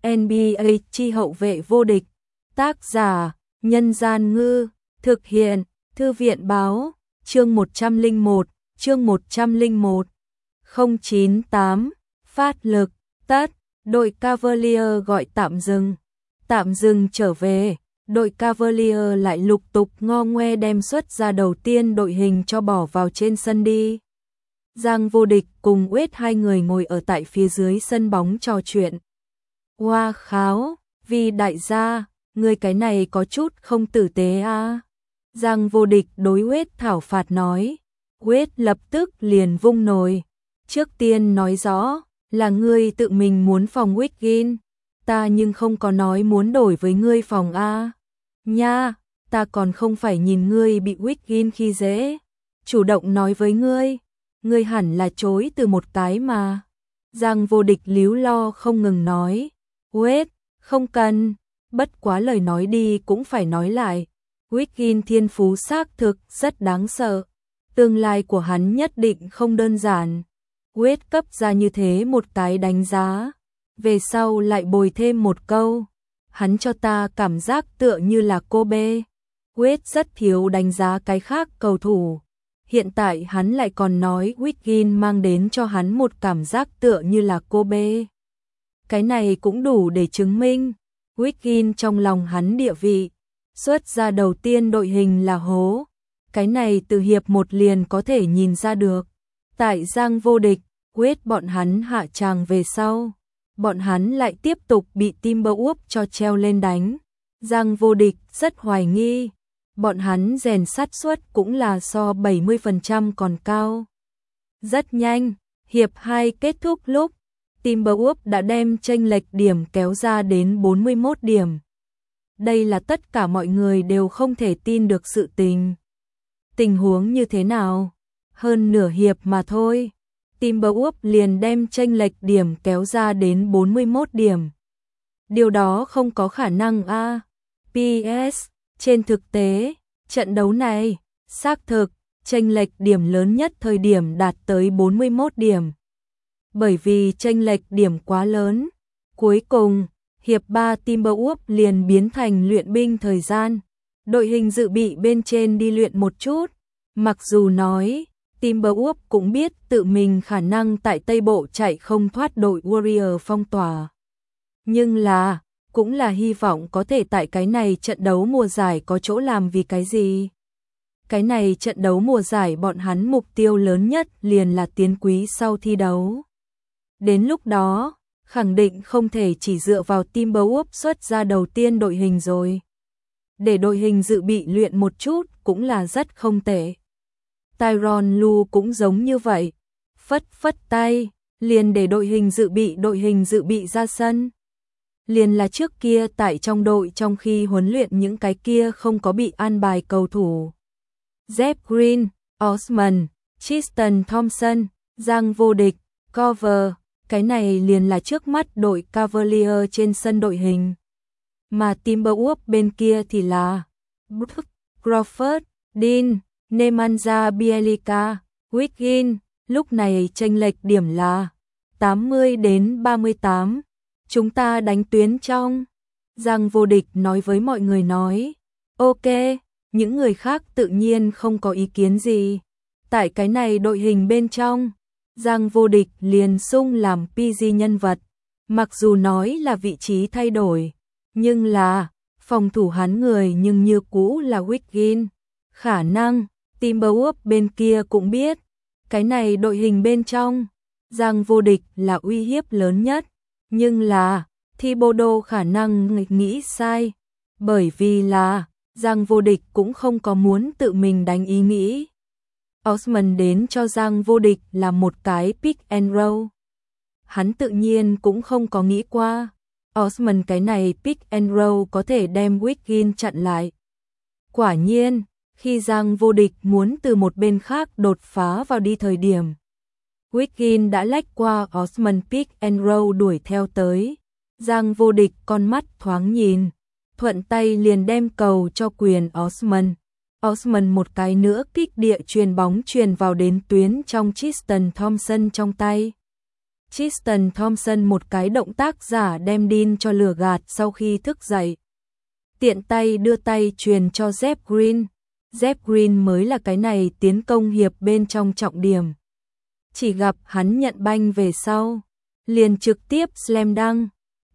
NBA chi hậu vệ vô địch. Tác giả: Nhân Gian Ngư. Thực hiện: Thư viện Báo. Chương 101. Chương 101. 098. Phát lực. Tất. Đội Cavalier gọi tạm dừng. Tạm dừng trở về. Đội Cavalier lại lục tục ngo ngoe đem xuất ra đầu tiên đội hình cho bỏ vào trên sân đi. Giang Vô Địch cùng Wade hai người ngồi ở tại phía dưới sân bóng trò chuyện. Hoa kháo, vì đại gia, người cái này có chút không tử tế à. Giang Vô Địch đối Wade thảo phạt nói. Wade lập tức liền vung nồi. Trước tiên nói rõ là ngươi tự mình muốn phòng Wiggins, ta nhưng không có nói muốn đổi với ngươi phòng a. Nha, ta còn không phải nhìn ngươi bị Wiggins khi dễ, chủ động nói với ngươi hẳn là chối từ một cái mà. Giang Vô Địch líu lo không ngừng nói. Wade, không cần, bất quá lời nói đi cũng phải nói lại. Wiggins thiên phú xác thực rất đáng sợ, tương lai của hắn nhất định không đơn giản. Wade cấp ra như thế một cái đánh giá, về sau lại bồi thêm một câu, hắn cho ta cảm giác tựa như là Kobe. Wade rất thiếu đánh giá cái khác cầu thủ, hiện tại hắn lại còn nói Wiggins mang đến cho hắn một cảm giác tựa như là Kobe. Cái này cũng đủ để chứng minh Wiggins trong lòng hắn địa vị. Xuất ra đầu tiên đội hình là hố, cái này từ hiệp một liền có thể nhìn ra được. Tại Giang Vô Địch, Wade bọn hắn hạ tràng về sau, bọn hắn lại tiếp tục bị Timberwolves cho treo lên đánh. Giang Vô Địch rất hoài nghi, bọn hắn rèn sát suất cũng là so 70% còn cao. Rất nhanh, hiệp 2 kết thúc lúc Timberwolves đã đem chênh lệch điểm kéo ra đến 41 điểm. Đây là tất cả mọi người đều không thể tin được sự tình. Tình huống như thế nào? Hơn nửa hiệp mà thôi, Timberwolves liền đem chênh lệch điểm kéo ra đến 41 điểm. Điều đó không có khả năng a. PS, trên thực tế, trận đấu này, xác thực, chênh lệch điểm lớn nhất thời điểm đạt tới 41 điểm. Bởi vì chênh lệch điểm quá lớn, cuối cùng, hiệp 3 Timberwolves liền biến thành luyện binh thời gian. Đội hình dự bị bên trên đi luyện một chút, mặc dù nói Timberwolves cũng biết tự mình khả năng tại Tây Bộ chạy không thoát đội Warrior phong tỏa. Nhưng là, cũng là hy vọng có thể tại cái này trận đấu mùa giải có chỗ làm vì cái gì. Cái này trận đấu mùa giải bọn hắn mục tiêu lớn nhất liền là tiến quý sau thi đấu. Đến lúc đó, khẳng định không thể chỉ dựa vào Timberwolves xuất ra đầu tiên đội hình rồi. Để đội hình dự bị luyện một chút cũng là rất không tệ. Tyronn Lue cũng giống như vậy, phất phất tay, liền để đội hình dự bị ra sân. Liền là trước kia tại trong đội trong khi huấn luyện những cái kia không có bị an bài cầu thủ. Jeff Green, Osman, Tristan Thompson, Giang Vô Địch, Cover, cái này liền là trước mắt đội Cavalier trên sân đội hình. Mà Timberwolves bên kia thì là Brook, Crawford, Dean, Nemanja Bjelica, Wiggins, lúc này chênh lệch điểm là 80 đến 38. Chúng ta đánh tuyến trong. Giang Vô Địch nói với mọi người nói. Ok, những người khác tự nhiên không có ý kiến gì. Tại cái này đội hình bên trong, Giang Vô Địch liền sung làm PG nhân vật. Mặc dù nói là vị trí thay đổi, nhưng là phòng thủ hắn người nhưng như cũ là Wiggins. Khả năng Timberwolves bên kia cũng biết, cái này đội hình bên trong, Giang Vô Địch là uy hiếp lớn nhất. Nhưng là Thibodeau khả năng nghĩ sai, bởi vì là Giang Vô Địch cũng không có muốn tự mình đánh ý nghĩ. Osman đến cho Giang Vô Địch là một cái pick and roll. Hắn tự nhiên cũng không có nghĩ qua Osman cái này pick and roll có thể đem Wiggins chặn lại. Quả nhiên, khi Giang Vô Địch muốn từ một bên khác đột phá vào đi thời điểm, Wiggins đã lách qua Osman pick and roll đuổi theo tới. Giang Vô Địch con mắt thoáng nhìn, thuận tay liền đem cầu cho quyền Osman. Osman một cái nữa kích địa truyền bóng truyền vào đến tuyến trong Tristan Thompson trong tay. Tristan Thompson một cái động tác giả đem Dean cho lừa gạt sau khi thức dậy. Tiện tay đưa tay truyền cho Jeff Green. Jeff Green mới là cái này tiến công hiệp bên trong trọng điểm. Chỉ gặp hắn nhận banh về sau, liền trực tiếp slam dunk.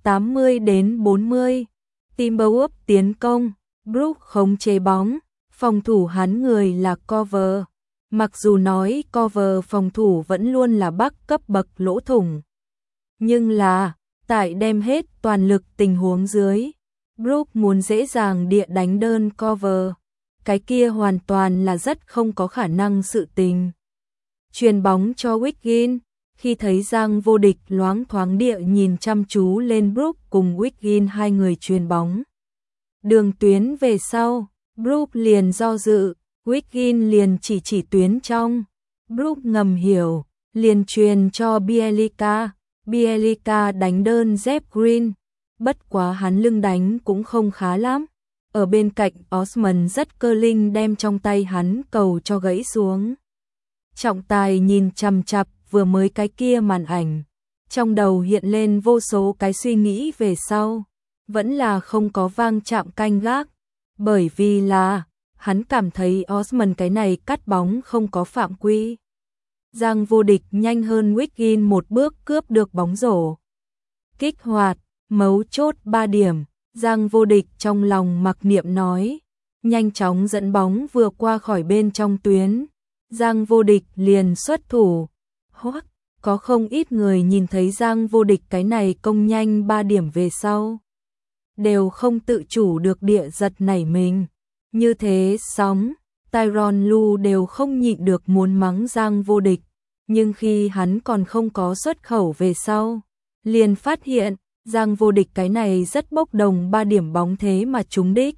80-40. Timberwolves tiến công, Brook khống chế bóng, phòng thủ hắn người là cover. Mặc dù nói cover phòng thủ vẫn luôn là bắc cấp bậc lỗ thủng. Nhưng là, tại đem hết toàn lực tình huống dưới, Brook muốn dễ dàng địa đánh đơn cover. Cái kia hoàn toàn là rất không có khả năng sự tình. Chuyền bóng cho Wiggins, khi thấy Giang Vô Địch loáng thoáng địa nhìn chăm chú lên Brook cùng Wiggins hai người chuyền bóng. Đường tuyến về sau, Brook liền do dự, Wiggins liền chỉ tuyến trong. Brook ngầm hiểu, liền truyền cho Bjelica. Bjelica đánh đơn Jeff Green, bất quá hắn lưng đánh cũng không khá lắm. Ở bên cạnh Osman rất cơ linh đem trong tay hắn cầu cho gãy xuống. Trọng tài nhìn chằm chằm vừa mới cái kia màn ảnh, trong đầu hiện lên vô số cái suy nghĩ về sau, vẫn là không có vang chạm canh gác, bởi vì là hắn cảm thấy Osman cái này cắt bóng không có phạm quy. Giang Vô Địch nhanh hơn Wiggins một bước cướp được bóng rổ. Kích hoạt, mấu chốt 3 điểm, Giang Vô Địch trong lòng mặc niệm nói, nhanh chóng dẫn bóng vừa qua khỏi bên trong tuyến. Giang Vô Địch liền xuất thủ. Hoắc, có không ít người nhìn thấy Giang Vô Địch cái này công nhanh 3 điểm về sau, đều không tự chủ được địa giật nảy mình. Như thế sóng, Tyronn Lue đều không nhịn được muốn mắng Giang Vô Địch, nhưng khi hắn còn không có xuất khẩu về sau, liền phát hiện Giang Vô Địch cái này rất bốc đồng 3 điểm bóng thế mà trúng đích.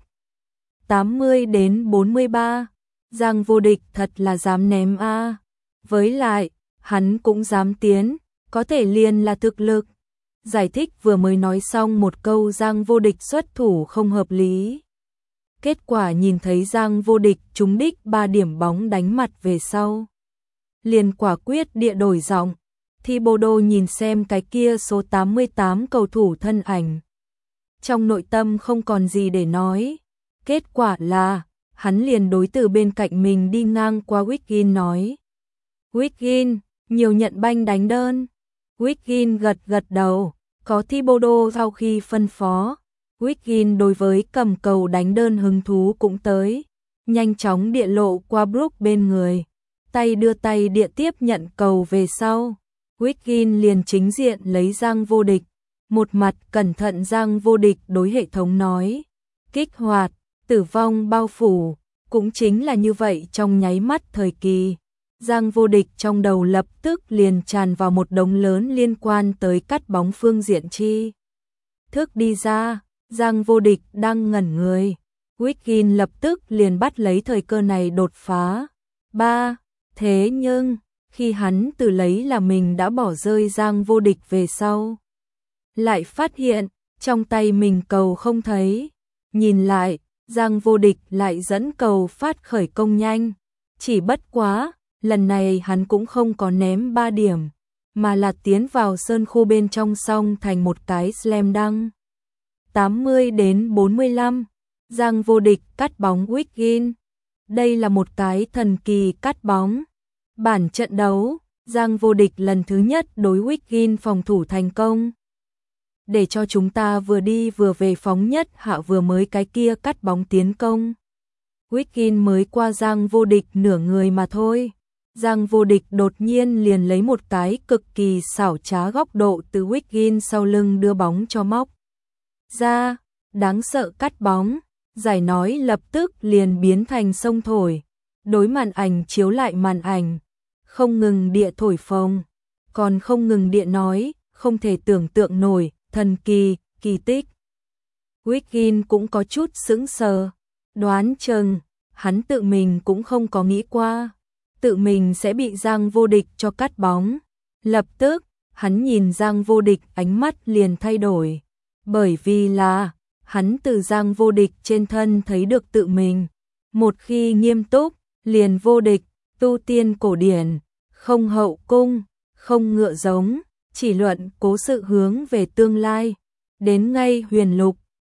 80-43. Giang Vô Địch thật là dám ném a. Với lại, hắn cũng dám tiến, có thể liền là thực lực. Giải thích vừa mới nói xong một câu Giang Vô Địch xuất thủ không hợp lý. Kết quả nhìn thấy Giang Vô Địch trúng đích 3 điểm bóng đánh mặt về sau, liền quả quyết địa đổi giọng. Thibodeau nhìn xem cái kia số 88 cầu thủ thân ảnh, trong nội tâm không còn gì để nói. Kết quả là hắn liền đối từ bên cạnh mình đi ngang qua Wiggins nói, Wiggins, nhiều nhận banh đánh đơn. Wiggins gật đầu, có Thibodeau sau khi phân phó, Wiggins đối với cầm cầu đánh đơn hứng thú cũng tới, nhanh chóng địa lộ qua Brook bên người, tay đưa tay địa tiếp nhận cầu về sau. Wiggins liền chính diện lấy Giang Vô Địch, một mặt cẩn thận Giang Vô Địch đối hệ thống nói, kích hoạt, tử vong bao phủ, cũng chính là như vậy trong nháy mắt thời kỳ. Giang Vô Địch trong đầu lập tức liền tràn vào một đống lớn liên quan tới cắt bóng phương diện chi thức đi ra. Giang Vô Địch đang ngẩn người, Wiggins lập tức liền bắt lấy thời cơ này đột phá. Thế nhưng, khi hắn tự lấy là mình đã bỏ rơi Giang Vô Địch về sau, lại phát hiện, trong tay mình cầu không thấy. Nhìn lại, Giang Vô Địch lại dẫn cầu phát khởi công nhanh. Chỉ bất quá, lần này hắn cũng không có ném 3 điểm, mà là tiến vào sơn khu bên trong song thành một cái slam dunk. 80-45. Giang Vô Địch cắt bóng Wiggins. Đây là một cái thần kỳ cắt bóng. Bản trận đấu, Giang Vô Địch lần thứ nhất đối Wiggins phòng thủ thành công. Để cho chúng ta vừa đi vừa về phóng nhất hạ vừa mới cái kia cắt bóng tiến công. Wiggins mới qua Giang Vô Địch nửa người mà thôi. Giang Vô Địch đột nhiên liền lấy một cái cực kỳ xảo trá góc độ từ Wiggins sau lưng đưa bóng cho móc ra, đáng sợ cắt bóng. Giải nói lập tức liền biến thành sông thổi, đối màn ảnh chiếu lại màn ảnh, không ngừng địa thổi phồng, còn không ngừng địa nói, không thể tưởng tượng nổi, thần kỳ, kỳ tích. Wiggins cũng có chút sững sờ, đoán chừng hắn tự mình cũng không có nghĩ qua, tự mình sẽ bị Giang Vô Địch cho cắt bóng. Lập tức, hắn nhìn Giang Vô Địch ánh mắt liền thay đổi, bởi vì là hắn từ Giang Vô Địch trên thân thấy được tự mình. Một khi nghiêm túc, liền vô địch, tu tiên cổ điển, không hậu cung, không ngựa giống, chỉ luận cố sự hướng về tương lai. Đến ngay huyền lục,